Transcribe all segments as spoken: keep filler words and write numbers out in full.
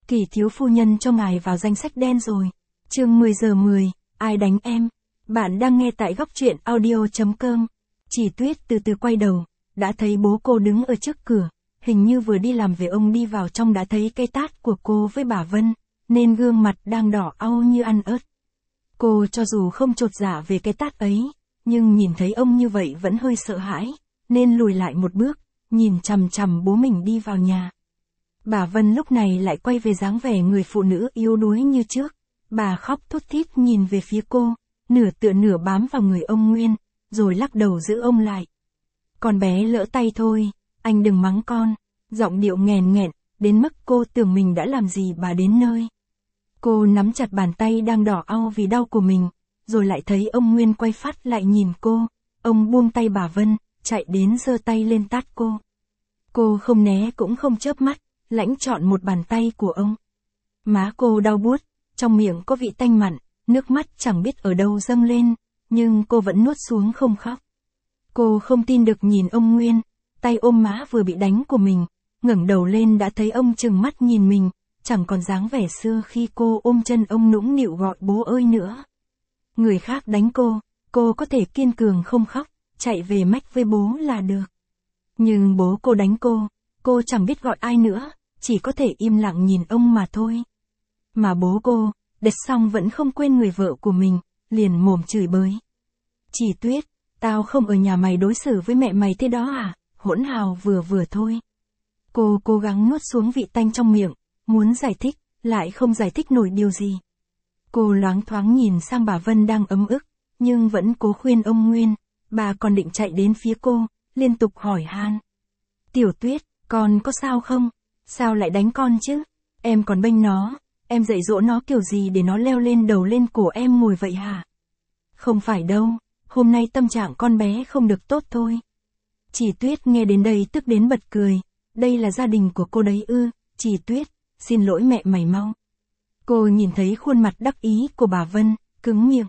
Kỳ thiếu phu nhân cho ngài vào danh sách đen rồi. Chương mười giờ mười, ai đánh em? Bạn đang nghe tại góc truyện audio chấm com. Chỉ Tuyết từ từ quay đầu, đã thấy bố cô đứng ở trước cửa, hình như vừa đi làm về. Ông đi vào trong đã thấy cái tát của cô với bà Vân, nên gương mặt đang đỏ au như ăn ớt. Cô cho dù không chột dạ về cái tát ấy, nhưng nhìn thấy ông như vậy vẫn hơi sợ hãi, nên lùi lại một bước, nhìn chằm chằm bố mình đi vào nhà. Bà Vân lúc này lại quay về dáng vẻ người phụ nữ yếu đuối như trước. Bà khóc thút thít nhìn về phía cô, nửa tựa nửa bám vào người ông Nguyên, rồi lắc đầu giữ ông lại. Con bé lỡ tay thôi, anh đừng mắng con. Giọng điệu nghèn nghẹn, đến mức cô tưởng mình đã làm gì bà đến nơi. Cô nắm chặt bàn tay đang đỏ au vì đau của mình, rồi lại thấy ông Nguyên quay phát lại nhìn cô. Ông buông tay bà Vân, chạy đến giơ tay lên tát cô. Cô không né cũng không chớp mắt, lãnh trọn một bàn tay của ông. Má cô đau buốt, trong miệng có vị tanh mặn, nước mắt chẳng biết ở đâu dâng lên, nhưng cô vẫn nuốt xuống không khóc. Cô không tin được nhìn ông Nguyên, tay ôm má vừa bị đánh của mình, ngẩng đầu lên đã thấy ông trừng mắt nhìn mình, chẳng còn dáng vẻ xưa khi cô ôm chân ông nũng nịu gọi bố ơi nữa. Người khác đánh cô, cô có thể kiên cường không khóc, chạy về mách với bố là được. Nhưng bố cô đánh cô, cô chẳng biết gọi ai nữa, chỉ có thể im lặng nhìn ông mà thôi. Mà bố cô, đệt xong vẫn không quên người vợ của mình, liền mồm chửi bới. Chỉ Tuyết, tao không ở nhà mày đối xử với mẹ mày thế đó à, hỗn hào vừa vừa thôi. Cô cố gắng nuốt xuống vị tanh trong miệng, muốn giải thích, lại không giải thích nổi điều gì. Cô loáng thoáng nhìn sang bà Vân đang ấm ức, nhưng vẫn cố khuyên ông Nguyên. Bà còn định chạy đến phía cô, liên tục hỏi han. Tiểu Tuyết, con có sao không? Sao lại đánh con chứ? Em còn bênh nó, em dạy dỗ nó kiểu gì để nó leo lên đầu lên cổ em ngồi vậy hả? Không phải đâu, hôm nay tâm trạng con bé không được tốt thôi. Chỉ Tuyết nghe đến đây tức đến bật cười. Đây là gia đình của cô đấy ư? Chỉ Tuyết, xin lỗi mẹ mày mau. Cô nhìn thấy khuôn mặt đắc ý của bà Vân, cứng miệng.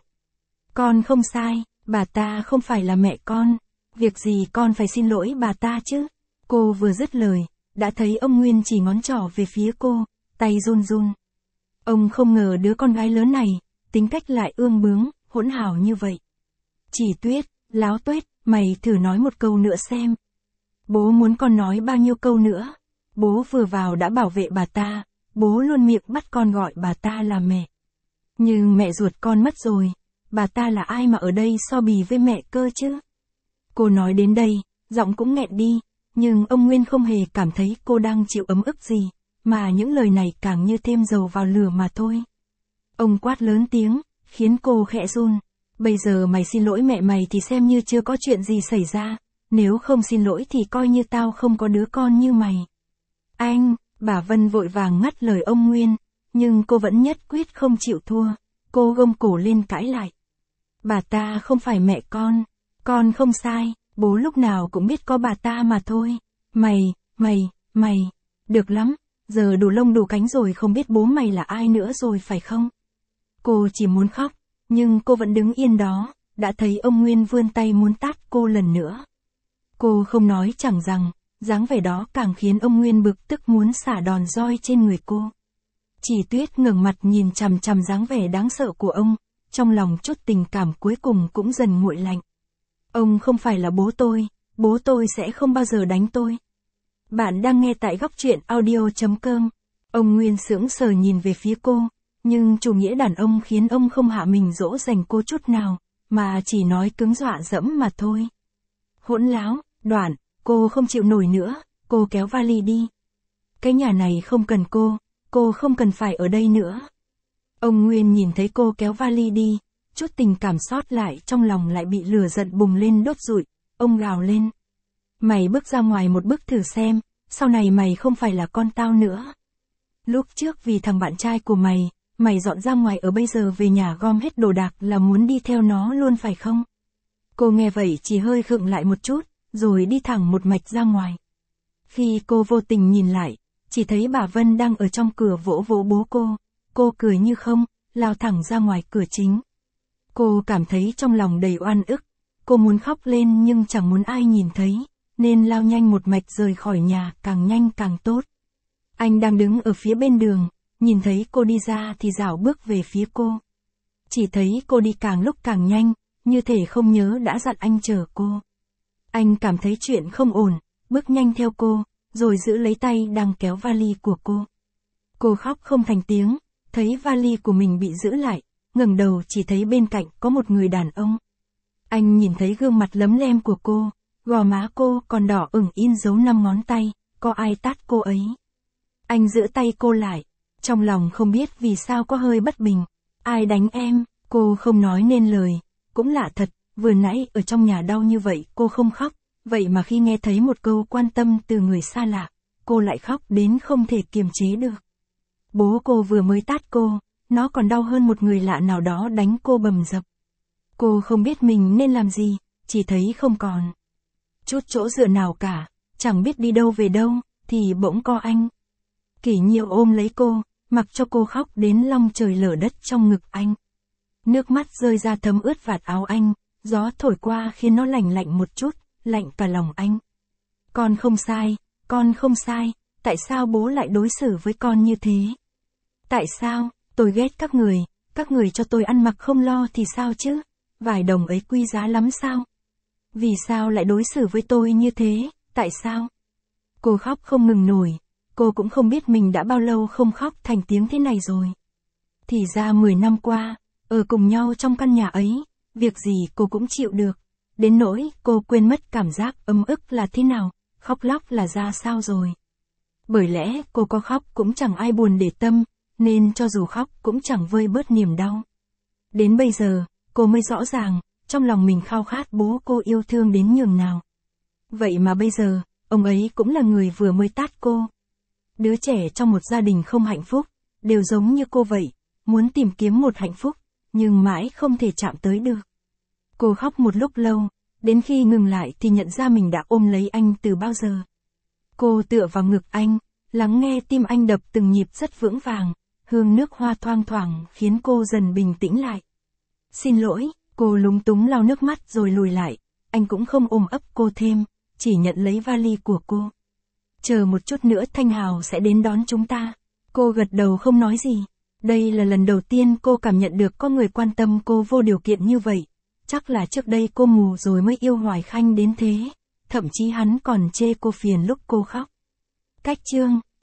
Con không sai, bà ta không phải là mẹ con. Việc gì con phải xin lỗi bà ta chứ? Cô vừa dứt lời, đã thấy ông Nguyên chỉ ngón trỏ về phía cô, tay run run. Ông không ngờ đứa con gái lớn này, tính cách lại ương bướng, hỗn hào như vậy. Chỉ Tuyết, láo tuét, mày thử nói một câu nữa xem. Bố muốn con nói bao nhiêu câu nữa? Bố vừa vào đã bảo vệ bà ta, bố luôn miệng bắt con gọi bà ta là mẹ. Nhưng mẹ ruột con mất rồi, bà ta là ai mà ở đây so bì với mẹ cơ chứ? Cô nói đến đây, giọng cũng nghẹn đi, nhưng ông Nguyên không hề cảm thấy cô đang chịu ấm ức gì, mà những lời này càng như thêm dầu vào lửa mà thôi. Ông quát lớn tiếng, khiến cô khẽ run. Bây giờ mày xin lỗi mẹ mày thì xem như chưa có chuyện gì xảy ra, nếu không xin lỗi thì coi như tao không có đứa con như mày. Anh, bà Vân vội vàng ngắt lời ông Nguyên, nhưng cô vẫn nhất quyết không chịu thua, cô gông cổ lên cãi lại. Bà ta không phải mẹ con, con không sai, bố lúc nào cũng biết có bà ta mà thôi. Mày, mày, mày, được lắm, giờ đủ lông đủ cánh rồi không biết bố mày là ai nữa rồi phải không? Cô chỉ muốn khóc, nhưng cô vẫn đứng yên đó, đã thấy ông Nguyên vươn tay muốn tát cô lần nữa. Cô không nói chẳng rằng, dáng vẻ đó càng khiến ông Nguyên bực tức muốn xả đòn roi trên người cô. Chỉ Tuyết ngẩng mặt nhìn chằm chằm dáng vẻ đáng sợ của ông, trong lòng chút tình cảm cuối cùng cũng dần nguội lạnh. Ông không phải là bố tôi, bố tôi sẽ không bao giờ đánh tôi. Bạn đang nghe tại góc truyện audio chấm com. Ông Nguyên sững sờ nhìn về phía cô, nhưng chủ nghĩa đàn ông khiến ông không hạ mình dỗ dành cô chút nào, mà chỉ nói cứng dọa dẫm mà thôi. Hỗn láo, đoạn, cô không chịu nổi nữa, cô kéo vali đi. Cái nhà này không cần cô, cô không cần phải ở đây nữa. Ông Nguyên nhìn thấy cô kéo vali đi, chút tình cảm sót lại trong lòng lại bị lửa giận bùng lên đốt rụi, ông gào lên. Mày bước ra ngoài một bước thử xem, sau này mày không phải là con tao nữa. Lúc trước vì thằng bạn trai của mày, mày dọn ra ngoài ở bây giờ về nhà gom hết đồ đạc là muốn đi theo nó luôn phải không? Cô nghe vậy chỉ hơi khựng lại một chút, rồi đi thẳng một mạch ra ngoài. Khi cô vô tình nhìn lại, chỉ thấy bà Vân đang ở trong cửa vỗ vỗ bố cô, cô cười như không, lao thẳng ra ngoài cửa chính. Cô cảm thấy trong lòng đầy oan ức, cô muốn khóc lên nhưng chẳng muốn ai nhìn thấy, nên lao nhanh một mạch rời khỏi nhà càng nhanh càng tốt. Anh đang đứng ở phía bên đường, nhìn thấy cô đi ra thì rảo bước về phía cô. Chỉ thấy cô đi càng lúc càng nhanh, như thể không nhớ đã dặn anh chờ cô. Anh cảm thấy chuyện không ổn, bước nhanh theo cô, rồi giữ lấy tay đang kéo vali của cô. Cô khóc không thành tiếng, thấy vali của mình bị giữ lại, ngẩng đầu chỉ thấy bên cạnh có một người đàn ông. Anh nhìn thấy gương mặt lấm lem của cô, gò má cô còn đỏ ửng in dấu năm ngón tay, có ai tát cô ấy. Anh giữ tay cô lại, trong lòng không biết vì sao có hơi bất bình. Ai đánh em? Cô không nói nên lời. Cũng lạ thật, vừa nãy ở trong nhà đau như vậy cô không khóc, vậy mà khi nghe thấy một câu quan tâm từ người xa lạ, cô lại khóc đến không thể kiềm chế được. Bố cô vừa mới tát cô, nó còn đau hơn một người lạ nào đó đánh cô bầm dập. Cô không biết mình nên làm gì, chỉ thấy không còn chút chỗ dựa nào cả, chẳng biết đi đâu về đâu, thì bỗng có anh. Kỷ Nhiêu ôm lấy cô, mặc cho cô khóc đến long trời lở đất trong ngực anh. Nước mắt rơi ra thấm ướt vạt áo anh, gió thổi qua khiến nó lạnh lạnh một chút, lạnh cả lòng anh. Con không sai, con không sai, tại sao bố lại đối xử với con như thế? Tại sao, tôi ghét các người, các người cho tôi ăn mặc không lo thì sao chứ? Vài đồng ấy quý giá lắm sao? Vì sao lại đối xử với tôi như thế, tại sao? Cô khóc không ngừng nổi, cô cũng không biết mình đã bao lâu không khóc thành tiếng thế này rồi. Thì ra mười năm qua, ở cùng nhau trong căn nhà ấy, việc gì cô cũng chịu được. Đến nỗi cô quên mất cảm giác ấm ức là thế nào, khóc lóc là ra sao rồi. Bởi lẽ cô có khóc cũng chẳng ai buồn để tâm, nên cho dù khóc cũng chẳng vơi bớt niềm đau. Đến bây giờ, cô mới rõ ràng, trong lòng mình khao khát bố cô yêu thương đến nhường nào. Vậy mà bây giờ, ông ấy cũng là người vừa mới tát cô. Đứa trẻ trong một gia đình không hạnh phúc, đều giống như cô vậy, muốn tìm kiếm một hạnh phúc, nhưng mãi không thể chạm tới được. Cô khóc một lúc lâu, đến khi ngừng lại thì nhận ra mình đã ôm lấy anh từ bao giờ. Cô tựa vào ngực anh, lắng nghe tim anh đập từng nhịp rất vững vàng, hương nước hoa thoang thoảng khiến cô dần bình tĩnh lại. Xin lỗi, cô lúng túng lau nước mắt rồi lùi lại, anh cũng không ôm ấp cô thêm, chỉ nhận lấy vali của cô. Chờ một chút nữa Thanh Hào sẽ đến đón chúng ta. Cô gật đầu không nói gì. Đây là lần đầu tiên cô cảm nhận được có người quan tâm cô vô điều kiện như vậy. Chắc là trước đây cô mù rồi mới yêu Hoài Khanh đến thế. Thậm chí hắn còn chê cô phiền lúc cô khóc. Cách chương